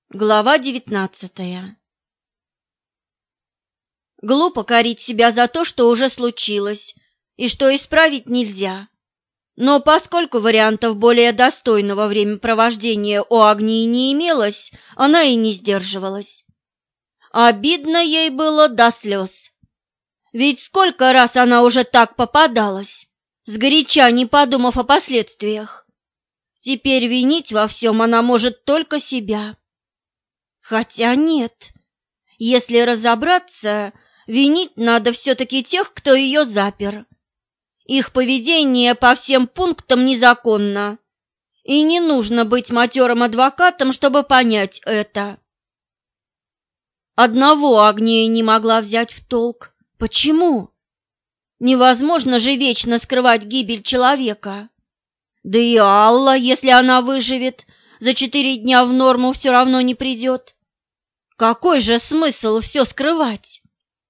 Глава 19. Глупо корить себя за то, что уже случилось, и что исправить нельзя. Но поскольку вариантов более достойного времяпровождения у Агнии не имелось, она и не сдерживалась. Обидно ей было до слез. Ведь сколько раз она уже так попадалась, сгоряча не подумав о последствиях. Теперь винить во всем она может только себя. Хотя нет, если разобраться, винить надо все-таки тех, кто ее запер. Их поведение по всем пунктам незаконно, и не нужно быть матерым адвокатом, чтобы понять это. Одного Агния не могла взять в толк. Почему? Невозможно же вечно скрывать гибель человека. Да и Алла, если она выживет, за 4 дня в норму все равно не придет. Какой же смысл все скрывать?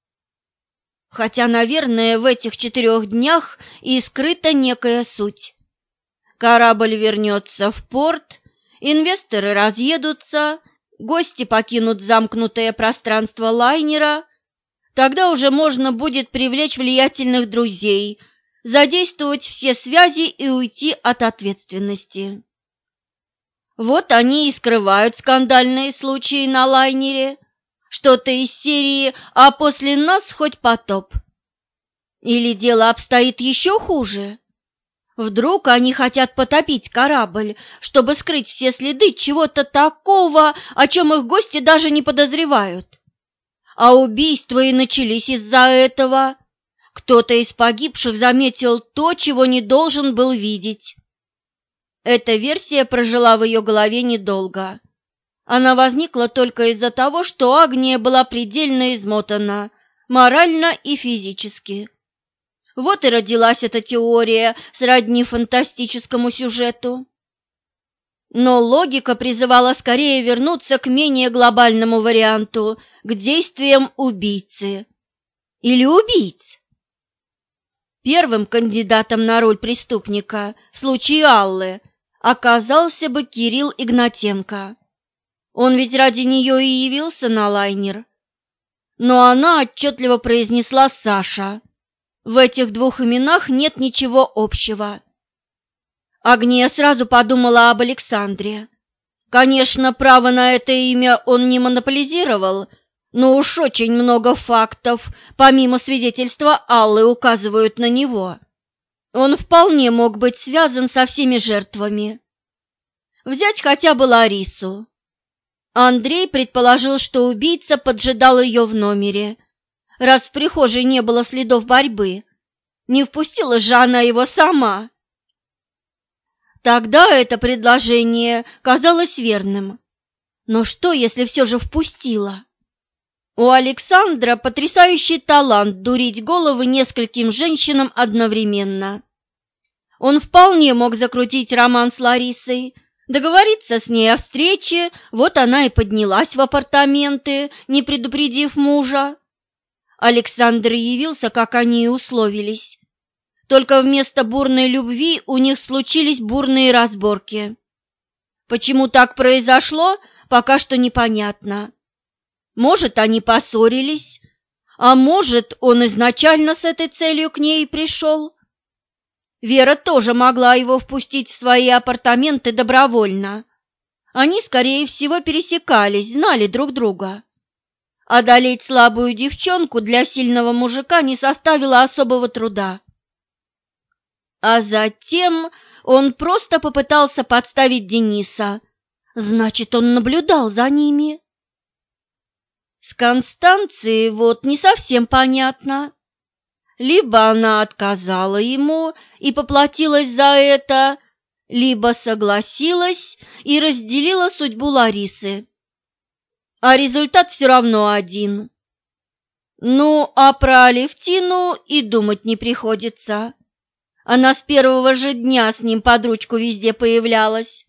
Хотя, наверное, в этих 4 днях и скрыта некая суть. Корабль вернется в порт, инвесторы разъедутся, гости покинут замкнутое пространство лайнера, тогда уже можно будет привлечь влиятельных друзей, задействовать все связи и уйти от ответственности. Вот они и скрывают скандальные случаи на лайнере, что-то из серии «А после нас хоть потоп». Или дело обстоит еще хуже? Вдруг они хотят потопить корабль, чтобы скрыть все следы чего-то такого, о чем их гости даже не подозревают. А убийства и начались из-за этого. Кто-то из погибших заметил то, чего не должен был видеть. Эта версия прожила в ее голове недолго. Она возникла только из-за того, что Агния была предельно измотана, морально и физически. Вот и родилась эта теория, сродни фантастическому сюжету. Но логика призывала скорее вернуться к менее глобальному варианту, к действиям убийцы. Или убийц. Первым кандидатом на роль преступника в случае Аллы оказался бы Кирилл Игнатенко. Он ведь ради нее и явился на лайнер. Но она отчетливо произнесла «Саша». В этих двух именах нет ничего общего. Агния сразу подумала об Александре. Конечно, право на это имя он не монополизировал, но уж очень много фактов, помимо свидетельства Аллы, указывают на него. Он вполне мог быть связан со всеми жертвами. Взять хотя бы Ларису. Андрей предположил, что убийца поджидал ее в номере, раз в прихожей не было следов борьбы. Не впустила же она его сама. Тогда это предложение казалось верным. Но что, если все же впустила? У Александра потрясающий талант дурить головы нескольким женщинам одновременно. Он вполне мог закрутить роман с Ларисой, договориться с ней о встрече, вот она и поднялась в апартаменты, не предупредив мужа. Александр явился, как они и условились. Только вместо бурной любви у них случились бурные разборки. Почему так произошло, пока что непонятно. Может, они поссорились, а может, он изначально с этой целью к ней пришел. Вера тоже могла его впустить в свои апартаменты добровольно. Они, скорее всего, пересекались, знали друг друга. Одолеть слабую девчонку для сильного мужика не составило особого труда. А затем он просто попытался подставить Дениса. Значит, он наблюдал за ними. С Констанцией вот не совсем понятно. Либо она отказала ему и поплатилась за это, либо согласилась и разделила судьбу Ларисы. А результат все равно один. Ну, а про Алевтину и думать не приходится. Она с первого же дня с ним под ручку везде появлялась.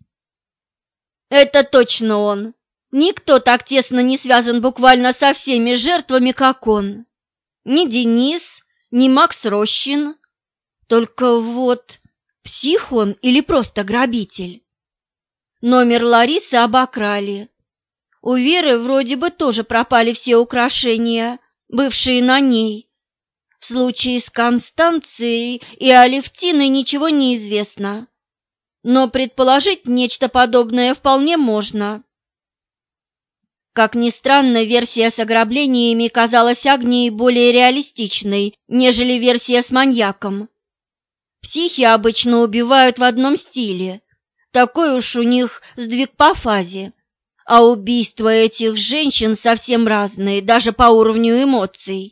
Это точно он. Никто так тесно не связан буквально со всеми жертвами, как он. Ни Денис, ни Макс Рощин. Только вот, псих он или просто грабитель? Номер Ларисы обокрали. У Веры вроде бы тоже пропали все украшения, бывшие на ней. В случае с Констанцией и Алевтиной ничего не известно, но предположить нечто подобное вполне можно. Как ни странно, версия с ограблениями казалась Агнии более реалистичной, нежели версия с маньяком. Психи обычно убивают в одном стиле, такой уж у них сдвиг по фазе, а убийства этих женщин совсем разные, даже по уровню эмоций.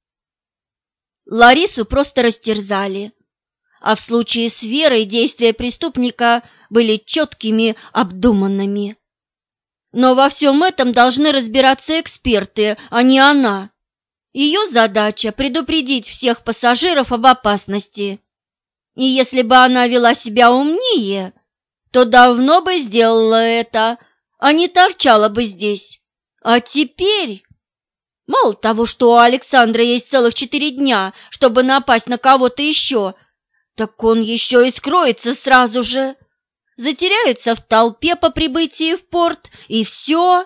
Ларису просто растерзали, а в случае с Верой действия преступника были четкими, обдуманными. Но во всем этом должны разбираться эксперты, а не она. Ее задача – предупредить всех пассажиров об опасности. И если бы она вела себя умнее, то давно бы сделала это, а не торчала бы здесь. А теперь, мало того, что у Александра есть целых 4 дня, чтобы напасть на кого-то еще, так он еще и скроется сразу же. Затеряется в толпе по прибытии в порт, и все.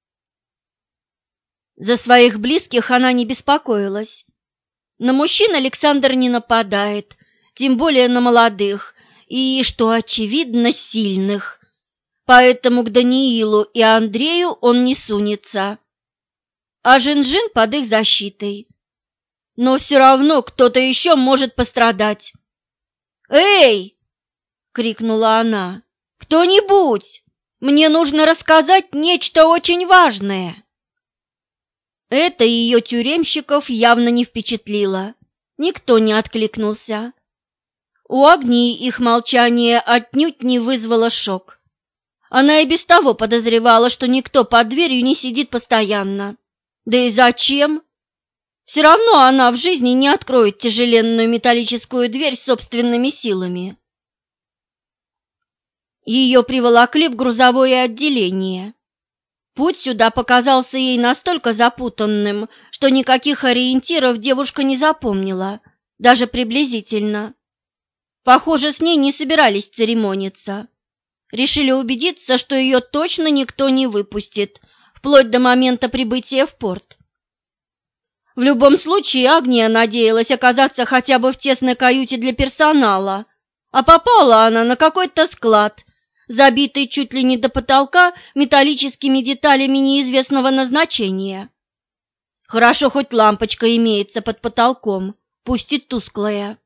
За своих близких она не беспокоилась. На мужчин Александр не нападает, тем более на молодых, и, что очевидно, сильных. Поэтому к Даниилу и Андрею он не сунется. А Жин-Жин под их защитой. Но все равно кто-то еще может пострадать. «Эй!» — крикнула она. «Кто-нибудь! Мне нужно рассказать нечто очень важное!» Это ее тюремщиков явно не впечатлило. Никто не откликнулся. У Агнии их молчание отнюдь не вызвало шок. Она и без того подозревала, что никто под дверью не сидит постоянно. Да и зачем? Все равно она в жизни не откроет тяжеленную металлическую дверь собственными силами. Ее приволокли в грузовое отделение. Путь сюда показался ей настолько запутанным, что никаких ориентиров девушка не запомнила, даже приблизительно. Похоже, с ней не собирались церемониться. Решили убедиться, что ее точно никто не выпустит, вплоть до момента прибытия в порт. В любом случае, Агния надеялась оказаться хотя бы в тесной каюте для персонала, а попала она на какой-то склад, забитый чуть ли не до потолка металлическими деталями неизвестного назначения. Хорошо, хоть лампочка имеется под потолком, пусть и тусклая.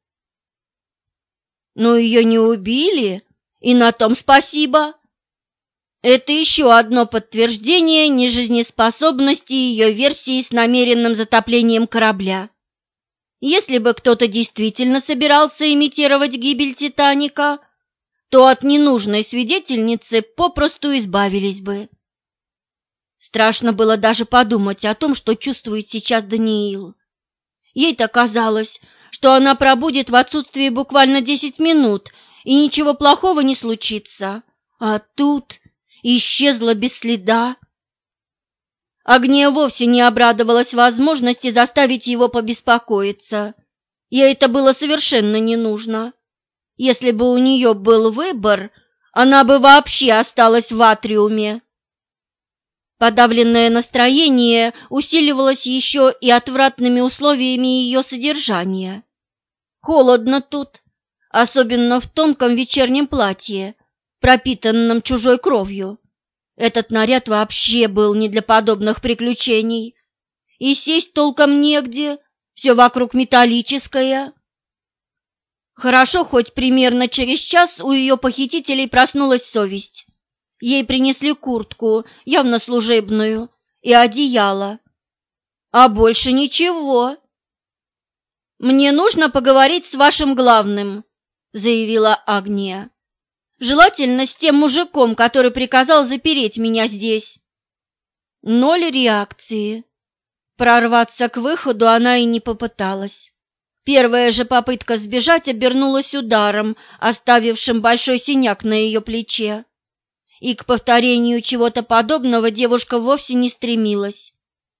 Но ее не убили, и на том спасибо. Это еще одно подтверждение нежизнеспособности ее версии с намеренным затоплением корабля. Если бы кто-то действительно собирался имитировать гибель «Титаника», то от ненужной свидетельницы попросту избавились бы. Страшно было даже подумать о том, что чувствует сейчас Даниил. Ей-то казалось, что она пробудет в отсутствии буквально 10 минут, и ничего плохого не случится. А тут исчезла без следа. Агния вовсе не обрадовалась возможности заставить его побеспокоиться. Ей это было совершенно не нужно. Если бы у нее был выбор, она бы вообще осталась в атриуме. Подавленное настроение усиливалось еще и отвратными условиями ее содержания. Холодно тут, особенно в тонком вечернем платье, пропитанном чужой кровью. Этот наряд вообще был не для подобных приключений. И сесть толком негде, все вокруг металлическое. Хорошо, хоть примерно через час у ее похитителей проснулась совесть. Ей принесли куртку, явно служебную, и одеяло. А больше ничего. «Мне нужно поговорить с вашим главным», — заявила Агния. «Желательно с тем мужиком, который приказал запереть меня здесь». Ноль реакции. Прорваться к выходу она и не попыталась. Первая же попытка сбежать обернулась ударом, оставившим большой синяк на ее плече. И к повторению чего-то подобного девушка вовсе не стремилась.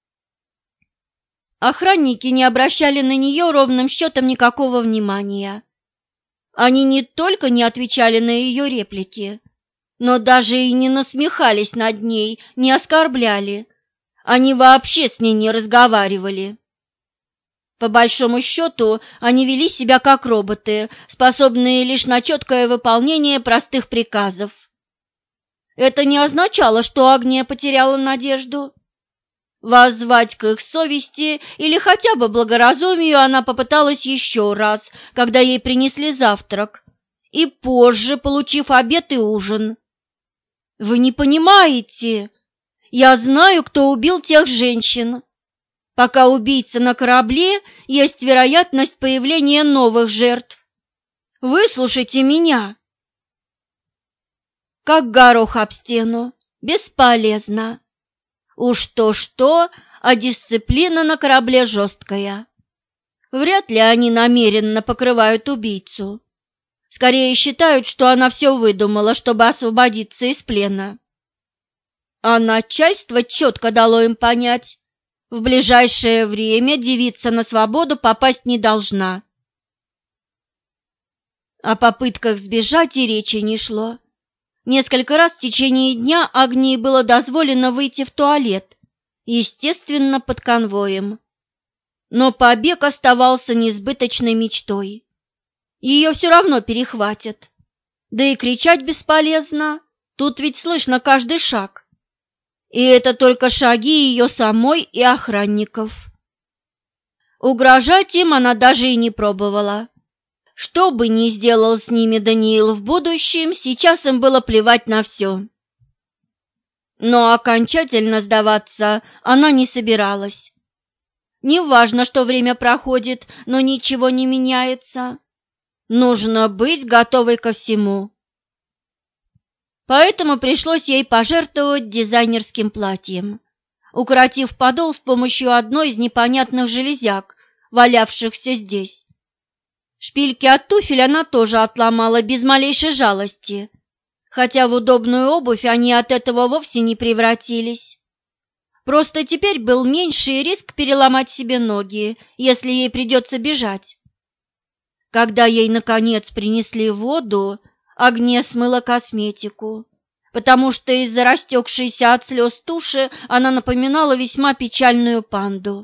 Охранники не обращали на нее ровным счетом никакого внимания. Они не только не отвечали на ее реплики, но даже и не насмехались над ней, не оскорбляли. Они вообще с ней не разговаривали. По большому счету, они вели себя как роботы, способные лишь на четкое выполнение простых приказов. Это не означало, что Агния потеряла надежду. Воззвать к их совести или хотя бы благоразумию она попыталась еще раз, когда ей принесли завтрак, и позже, получив обед и ужин. «Вы не понимаете, я знаю, кто убил тех женщин. Пока убийца на корабле, есть вероятность появления новых жертв. Выслушайте меня». Как горох об стену, бесполезно. Уж то-что, а дисциплина на корабле жесткая. Вряд ли они намеренно покрывают убийцу. Скорее считают, что она все выдумала, чтобы освободиться из плена. А начальство четко дало им понять, в ближайшее время девица на свободу попасть не должна. О попытках сбежать и речи не шло. Несколько раз в течение дня Агнии было дозволено выйти в туалет, естественно, под конвоем. Но побег оставался несбыточной мечтой. Ее все равно перехватят. Да и кричать бесполезно, тут ведь слышно каждый шаг. И это только шаги ее самой и охранников. Угрожать им она даже и не пробовала. Что бы ни сделал с ними Даниил в будущем, сейчас им было плевать на все. Но окончательно сдаваться она не собиралась. Неважно, что время проходит, но ничего не меняется. Нужно быть готовой ко всему. Поэтому пришлось ей пожертвовать дизайнерским платьем, укоротив подол с помощью одной из непонятных железяк, валявшихся здесь. Шпильки от туфель она тоже отломала без малейшей жалости, хотя в удобную обувь они от этого вовсе не превратились. Просто теперь был меньший риск переломать себе ноги, если ей придется бежать. Когда ей, наконец, принесли воду, Агния смыла косметику, потому что из-за растекшейся от слез туши она напоминала весьма печальную панду.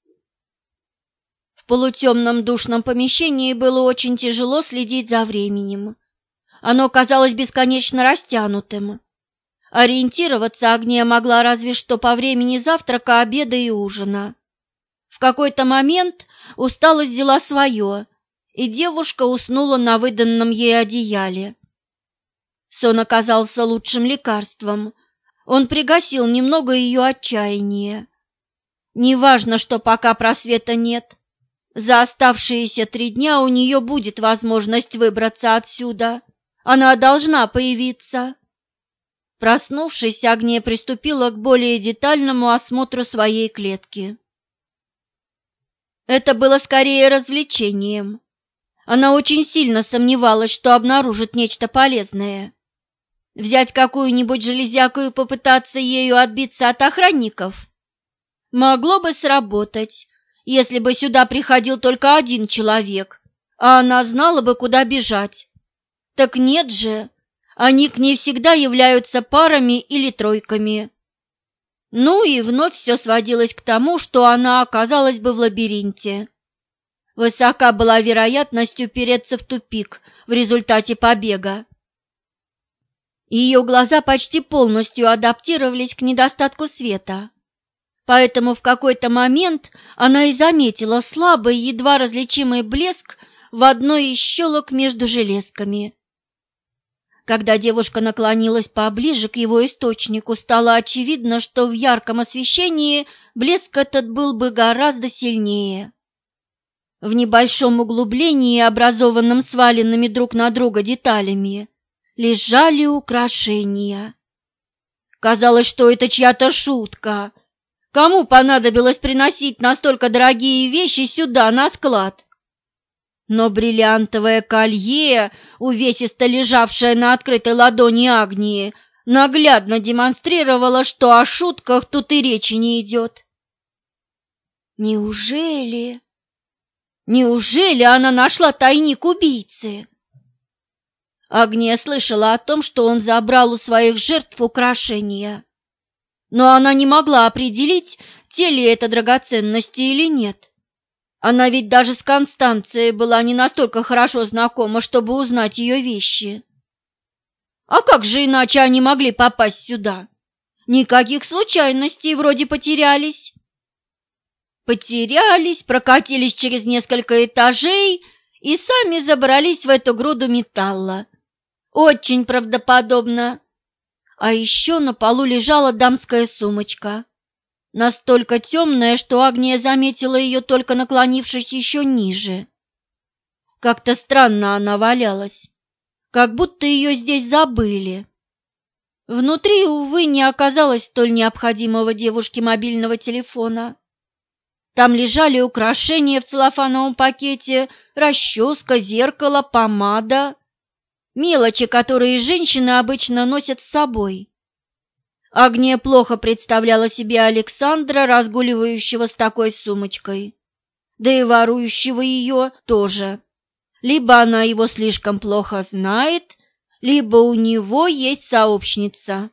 В полутемном душном помещении было очень тяжело следить за временем. Оно казалось бесконечно растянутым. Ориентироваться Агния могла разве что по времени завтрака, обеда и ужина. В какой-то момент усталость взяла свое, и девушка уснула на выданном ей одеяле. Сон оказался лучшим лекарством. Он пригасил немного ее отчаяния. Неважно, что пока просвета нет. За оставшиеся 3 дня у нее будет возможность выбраться отсюда. Она должна появиться. Проснувшись, Агния приступила к более детальному осмотру своей клетки. Это было скорее развлечением. Она очень сильно сомневалась, что обнаружит нечто полезное. Взять какую-нибудь железяку и попытаться ею отбиться от охранников? Могло бы сработать, если бы сюда приходил только один человек, а она знала бы, куда бежать. Так нет же, они к ней всегда являются парами или тройками. Ну и вновь все сводилось к тому, что она оказалась бы в лабиринте. Высока была вероятность упереться в тупик в результате побега. Ее глаза почти полностью адаптировались к недостатку света, поэтому в какой-то момент она и заметила слабый, едва различимый блеск в одной из щелок между железками. Когда девушка наклонилась поближе к его источнику, стало очевидно, что в ярком освещении блеск этот был бы гораздо сильнее. В небольшом углублении, образованном сваленными друг на друга деталями, лежали украшения. Казалось, что это чья-то шутка. Кому понадобилось приносить настолько дорогие вещи сюда, на склад? Но бриллиантовое колье, увесисто лежавшее на открытой ладони Агнии, наглядно демонстрировало, что о шутках тут и речи не идет. Неужели она нашла тайник убийцы? Агния слышала о том, что он забрал у своих жертв украшения. Но она не могла определить, те ли это драгоценности или нет. Она ведь даже с Констанцией была не настолько хорошо знакома, чтобы узнать ее вещи. А как же иначе они могли попасть сюда? Никаких случайностей, вроде потерялись. Потерялись, прокатились через несколько этажей и сами забрались в эту груду металла. Очень правдоподобно. А еще на полу лежала дамская сумочка. Настолько темная, что Агния заметила ее, только наклонившись еще ниже. Как-то странно она валялась, как будто ее здесь забыли. Внутри, увы, не оказалось столь необходимого девушке мобильного телефона. Там лежали украшения в целлофановом пакете, расческа, зеркало, помада. Мелочи, которые женщины обычно носят с собой. Агния плохо представляла себе Александра, разгуливающего с такой сумочкой, да и ворующего ее тоже. Либо она его слишком плохо знает, либо у него есть сообщница.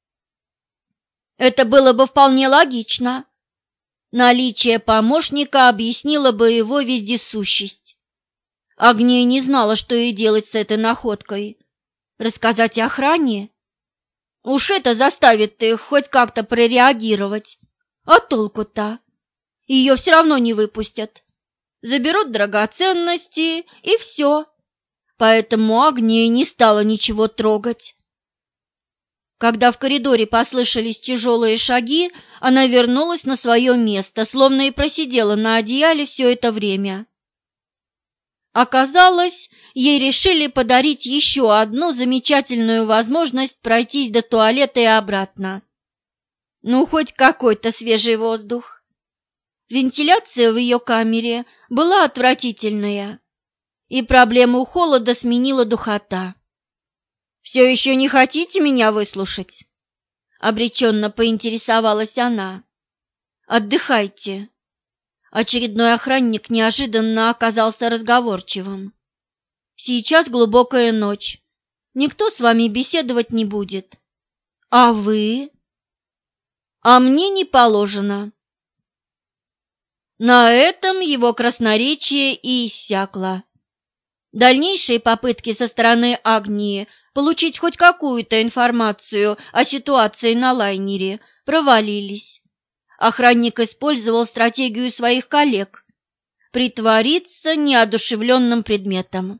Это было бы вполне логично. Наличие помощника объяснило бы его вездесущесть. Агния не знала, что ей делать с этой находкой. Рассказать охране? Уж это заставит их хоть как-то прореагировать. А толку-то? Ее все равно не выпустят. Заберут драгоценности, и все. Поэтому Агния не стала ничего трогать. Когда в коридоре послышались тяжелые шаги, она вернулась на свое место, словно и просидела на одеяле все это время. Оказалось, ей решили подарить еще одну замечательную возможность пройтись до туалета и обратно. Ну, хоть какой-то свежий воздух. Вентиляция в ее камере была отвратительная, и проблему холода сменила духота. «Все еще не хотите меня выслушать?» — обреченно поинтересовалась она. «Отдыхайте». Очередной охранник неожиданно оказался разговорчивым. «Сейчас глубокая ночь. Никто с вами беседовать не будет. А вы?» «А мне не положено». На этом его красноречие и иссякло. Дальнейшие попытки со стороны Агнии получить хоть какую-то информацию о ситуации на лайнере провалились. Охранник использовал стратегию своих коллег – притвориться неодушевленным предметом.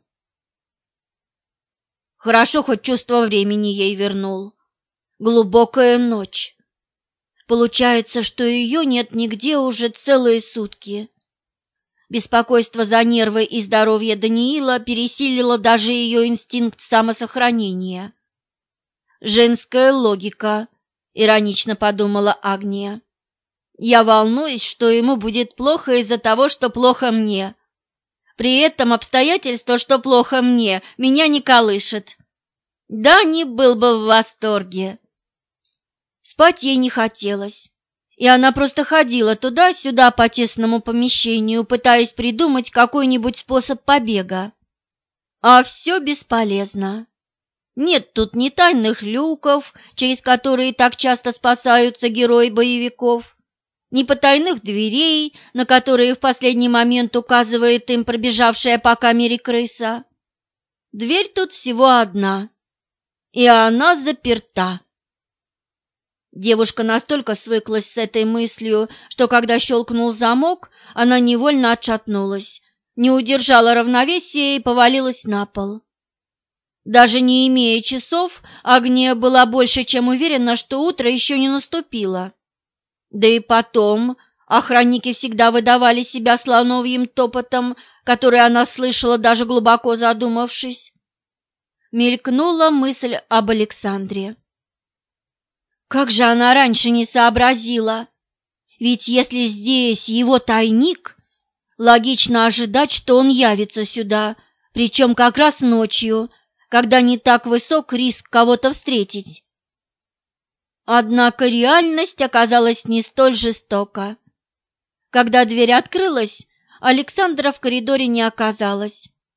Хорошо, хоть чувство времени ей вернул. Глубокая ночь. Получается, что ее нет нигде уже целые сутки. Беспокойство за нервы и здоровье Даниила пересилило даже ее инстинкт самосохранения. «Женская логика», — иронично подумала Агния. «Я волнуюсь, что ему будет плохо из-за того, что плохо мне. При этом обстоятельство, что плохо мне, меня не колышет. Да, не был бы в восторге». Спать ей не хотелось, и она просто ходила туда-сюда по тесному помещению, пытаясь придумать какой-нибудь способ побега. А все бесполезно. Нет тут ни тайных люков, через которые так часто спасаются герои боевиков, ни потайных дверей, на которые в последний момент указывает им пробежавшая по камере крыса. Дверь тут всего одна, и она заперта. Девушка настолько свыклась с этой мыслью, что когда щелкнул замок, она невольно отшатнулась, не удержала равновесия и повалилась на пол. Даже не имея часов, Агния была больше чем уверена, что утро еще не наступило. Да и потом охранники всегда выдавали себя слоновьим топотом, который она слышала, даже глубоко задумавшись. Мелькнула мысль об Александре. Как же она раньше не сообразила? Ведь если здесь его тайник, логично ожидать, что он явится сюда, причем как раз ночью, когда не так высок риск кого-то встретить. Однако реальность оказалась не столь жестока. Когда дверь открылась, Александра в коридоре не оказалось.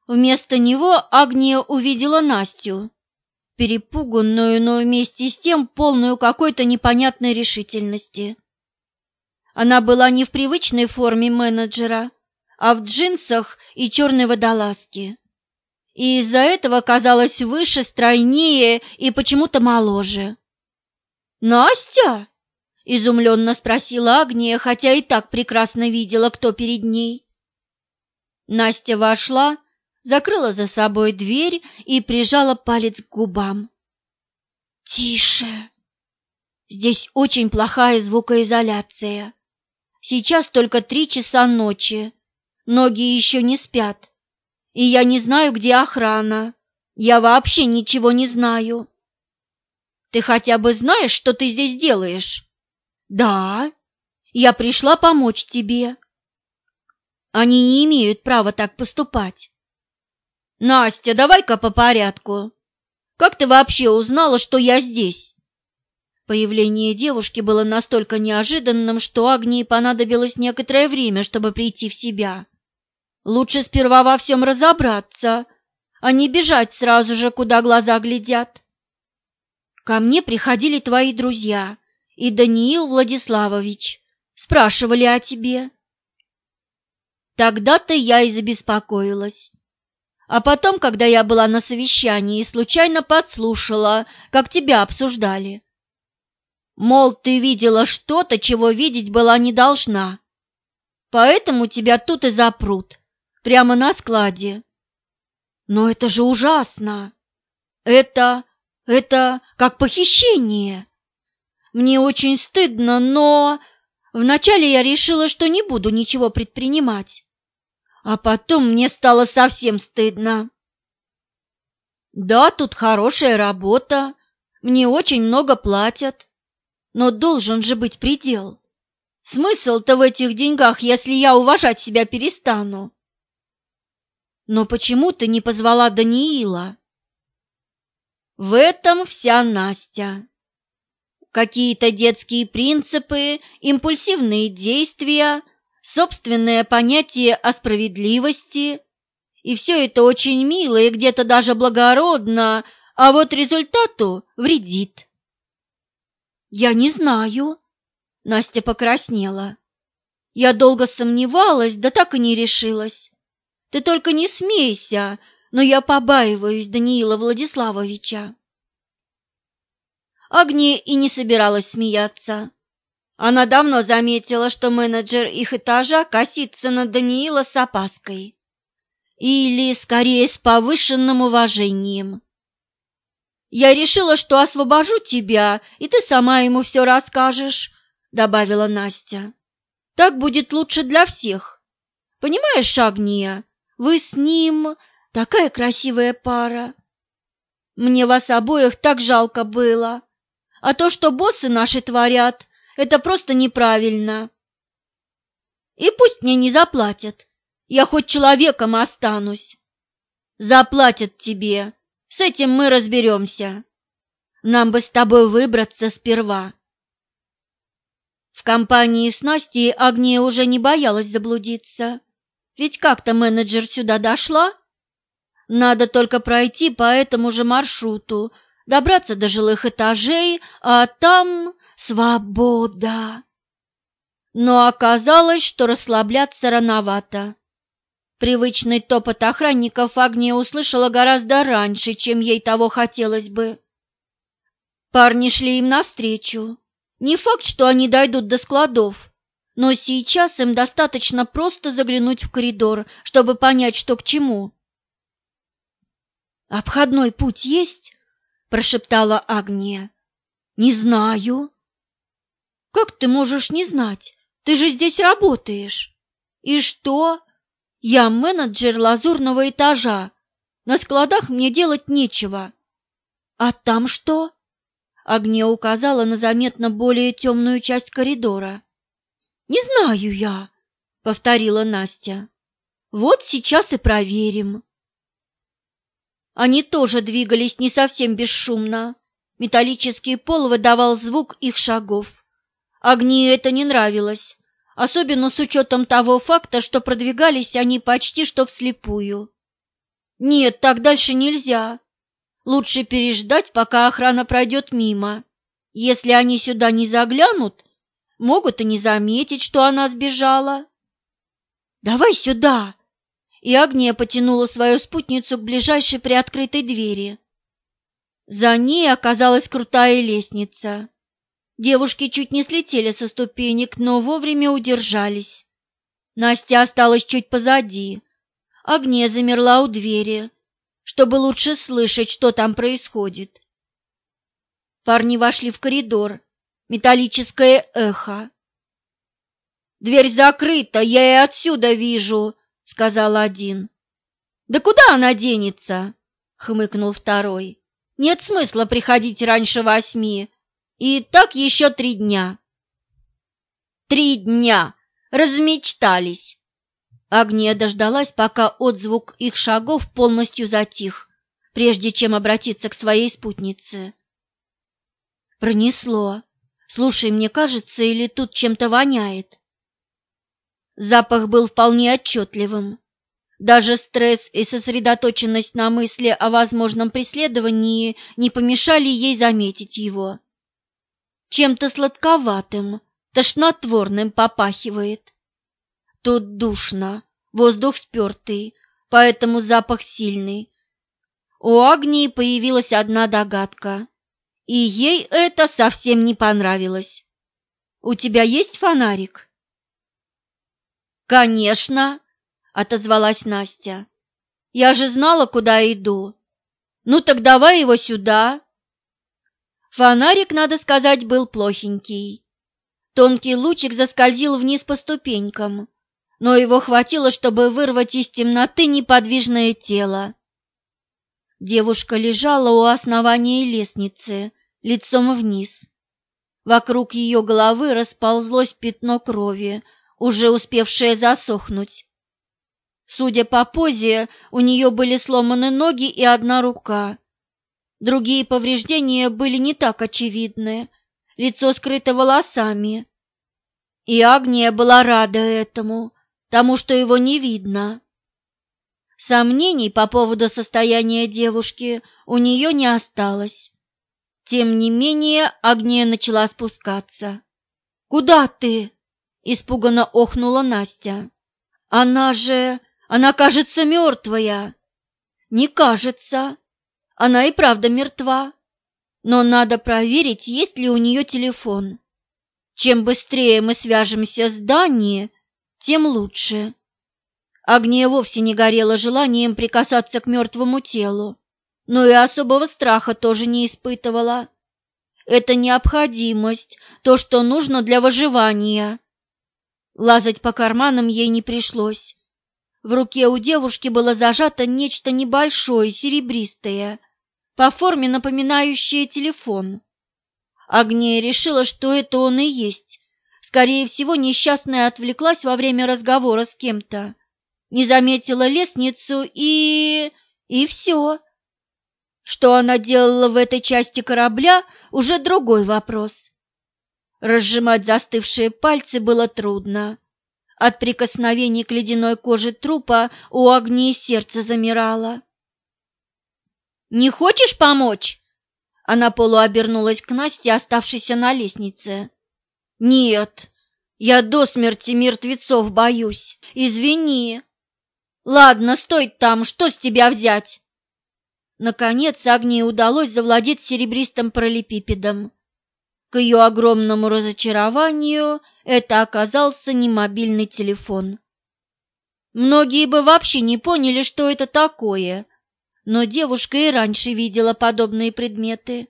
Вместо него Агния увидела Настю, перепуганную, но вместе с тем полную какой-то непонятной решительности. Она была не в привычной форме менеджера, а в джинсах и черной водолазке. И из-за этого казалась выше, стройнее и почему-то моложе. «Настя?» – изумленно спросила Агния, хотя и так прекрасно видела, кто перед ней. Настя вошла, закрыла за собой дверь и прижала палец к губам. «Тише! Здесь очень плохая звукоизоляция. Сейчас только 3 часа ночи, многие еще не спят, и я не знаю, где охрана. Я вообще ничего не знаю». «Ты хотя бы знаешь, что ты здесь делаешь?» «Да, я пришла помочь тебе». «Они не имеют права так поступать». «Настя, давай-ка по порядку. Как ты вообще узнала, что я здесь?» Появление девушки было настолько неожиданным, что Агнии понадобилось некоторое время, чтобы прийти в себя. Лучше сперва во всем разобраться, а не бежать сразу же, куда глаза глядят. «Ко мне приходили твои друзья и Даниил Владиславович, спрашивали о тебе». Тогда-то я и забеспокоилась. А потом, когда я была на совещании, случайно подслушала, как тебя обсуждали. Мол, ты видела что-то, чего видеть была не должна. Поэтому тебя тут и запрут, прямо на складе. Но это же ужасно. Это как похищение. Мне очень стыдно, но вначале я решила, что не буду ничего предпринимать. А потом мне стало совсем стыдно. Да, тут хорошая работа, мне очень много платят, но должен же быть предел. Смысл-то в этих деньгах, если я уважать себя перестану? Но почему ты не позвала Даниила? В этом вся Настя. Какие-то детские принципы, импульсивные действия, собственное понятие о справедливости, и все это очень мило и где-то даже благородно, а вот результату вредит. Я не знаю. Настя покраснела. Я долго сомневалась, да так и не решилась. Ты только не смейся, но я побаиваюсь Даниила Владиславовича. Агния и не собиралась смеяться. Она давно заметила, что менеджер их этажа косится на Даниила с опаской. Или, скорее, с повышенным уважением. «Я решила, что освобожу тебя, и ты сама ему все расскажешь», — добавила Настя. «Так будет лучше для всех. Понимаешь, Агния, вы с ним такая красивая пара. Мне вас обоих так жалко было. А то, что боссы наши творят, это просто неправильно. И пусть мне не заплатят, я хоть человеком останусь. Заплатят тебе, с этим мы разберемся. Нам бы с тобой выбраться сперва». В компании с Настей Агния уже не боялась заблудиться, ведь как-то менеджер сюда дошла. Надо только пройти по этому же маршруту, добраться до жилых этажей, а там свобода. Но оказалось, что расслабляться рановато. Привычный топот охранников Агния услышала гораздо раньше, чем ей того хотелось бы. Парни шли им навстречу. Не факт, что они дойдут до складов, но сейчас им достаточно просто заглянуть в коридор, чтобы понять, что к чему. «Обходной путь есть?» – прошептала Агния. «Не знаю». «Как ты можешь не знать? Ты же здесь работаешь». «И что? Я менеджер лазурного этажа. На складах мне делать нечего». «А там что?» Агния указала на заметно более темную часть коридора. «Не знаю я», — повторила Настя. «Вот сейчас и проверим». Они тоже двигались не совсем бесшумно. Металлический пол выдавал звук их шагов. Агнии это не нравилось, особенно с учетом того факта, что продвигались они почти что вслепую. Нет, так дальше нельзя. Лучше переждать, пока охрана пройдет мимо. Если они сюда не заглянут, могут и не заметить, что она сбежала. Давай сюда!» И Агния потянула свою спутницу к ближайшей приоткрытой двери. За ней оказалась крутая лестница. Девушки чуть не слетели со ступенек, но вовремя удержались. Настя осталась чуть позади. Агния замерла у двери, чтобы лучше слышать, что там происходит. Парни вошли в коридор. Металлическое эхо. «Дверь закрыта, я и отсюда вижу», — сказал один. «Да куда она денется?» — хмыкнул второй. «Нет смысла приходить раньше 8. И так еще 3 дня». 3 дня! Размечтались!» Агния дождалась, пока отзвук их шагов полностью затих, прежде чем обратиться к своей спутнице. «Пронесло. Слушай, мне кажется, или тут чем-то воняет?» Запах был вполне отчетливым. Даже стресс и сосредоточенность на мысли о возможном преследовании не помешали ей заметить его. Чем-то сладковатым, тошнотворным попахивает. Тут душно, воздух спертый, поэтому запах сильный. У Агнии появилась одна догадка, и ей это совсем не понравилось. «У тебя есть фонарик?» «Конечно!» — отозвалась Настя. «Я же знала, куда иду. Ну так давай его сюда». Фонарик, надо сказать, был плохенький. Тонкий лучик заскользил вниз по ступенькам, но его хватило, чтобы вырвать из темноты неподвижное тело. Девушка лежала у основания лестницы, лицом вниз. Вокруг ее головы расползлось пятно крови, уже успевшее засохнуть. Судя по позе, у нее были сломаны ноги и одна рука. Другие повреждения были не так очевидны, лицо скрыто волосами. И Агния была рада этому, тому, что его не видно. Сомнений по поводу состояния девушки у нее не осталось. Тем не менее, Агния начала спускаться. «Куда ты?» – испуганно охнула Настя. Она, кажется, мертвая». «Не кажется. Она и правда мертва. Но надо проверить, есть ли у нее телефон. Чем быстрее мы свяжемся с Данией, тем лучше». Агния вовсе не горела желанием прикасаться к мертвому телу, но и особого страха тоже не испытывала. Это необходимость, то, что нужно для выживания. Лазать по карманам ей не пришлось. В руке у девушки было зажато нечто небольшое, серебристое, по форме напоминающее телефон. Агния решила, что это он и есть. Скорее всего, несчастная отвлеклась во время разговора с кем-то, не заметила лестницу и все. Что она делала в этой части корабля, уже другой вопрос. Разжимать застывшие пальцы было трудно. От прикосновений к ледяной коже трупа у Агнии сердце замирало. «Не хочешь помочь?» Она полуобернулась к Насте, оставшейся на лестнице. «Нет, я до смерти мертвецов боюсь. Извини». «Ладно, стой там, что с тебя взять?» Наконец Агнии удалось завладеть серебристым параллелепипедом. К ее огромному разочарованию это оказался не мобильный телефон. Многие бы вообще не поняли, что это такое, но девушка и раньше видела подобные предметы.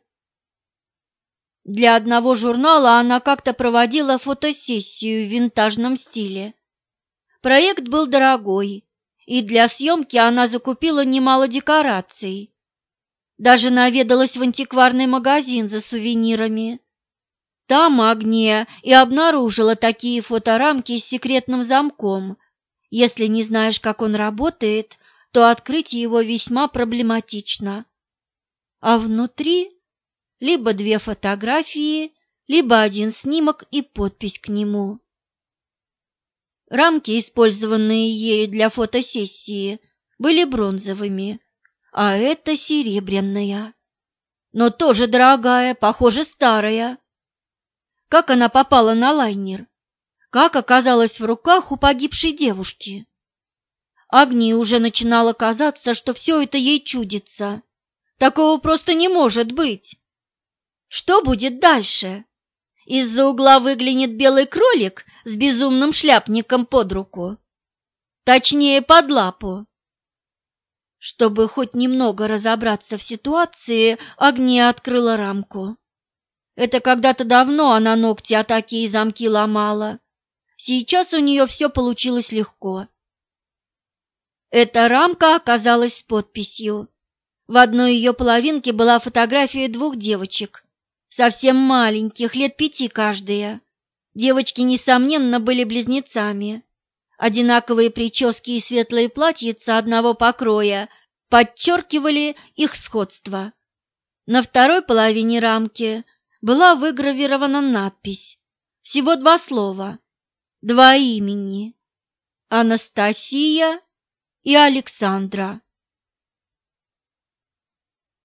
Для одного журнала она как-то проводила фотосессию в винтажном стиле. Проект был дорогой, и для съемки она закупила немало декораций. Даже наведалась в антикварный магазин за сувенирами. Там Агния и обнаружила такие фоторамки с секретным замком. Если не знаешь, как он работает, то открыть его весьма проблематично. А внутри либо 2 фотографии, либо 1 снимок и подпись к нему. Рамки, использованные ею для фотосессии, были бронзовыми, а это серебряная. Но тоже дорогая, похоже, старая. Как она попала на лайнер? Как оказалась в руках у погибшей девушки? Агнии уже начинало казаться, что все это ей чудится. Такого просто не может быть. Что будет дальше? Из-за угла выглянет белый кролик с безумным шляпником под руку. Точнее, под лапу. Чтобы хоть немного разобраться в ситуации, Агния открыла рамку. Это когда-то давно она ногти о такие замки ломала. Сейчас у нее все получилось легко. Эта рамка оказалась с подписью. В одной ее половинке была фотография двух девочек, совсем маленьких, лет 5 каждая. Девочки, несомненно, были близнецами. Одинаковые прически и светлые платьица одного покроя подчеркивали их сходство. На второй половине рамки была выгравирована надпись. Всего 2 слова, 2 имени – Анастасия и Александра.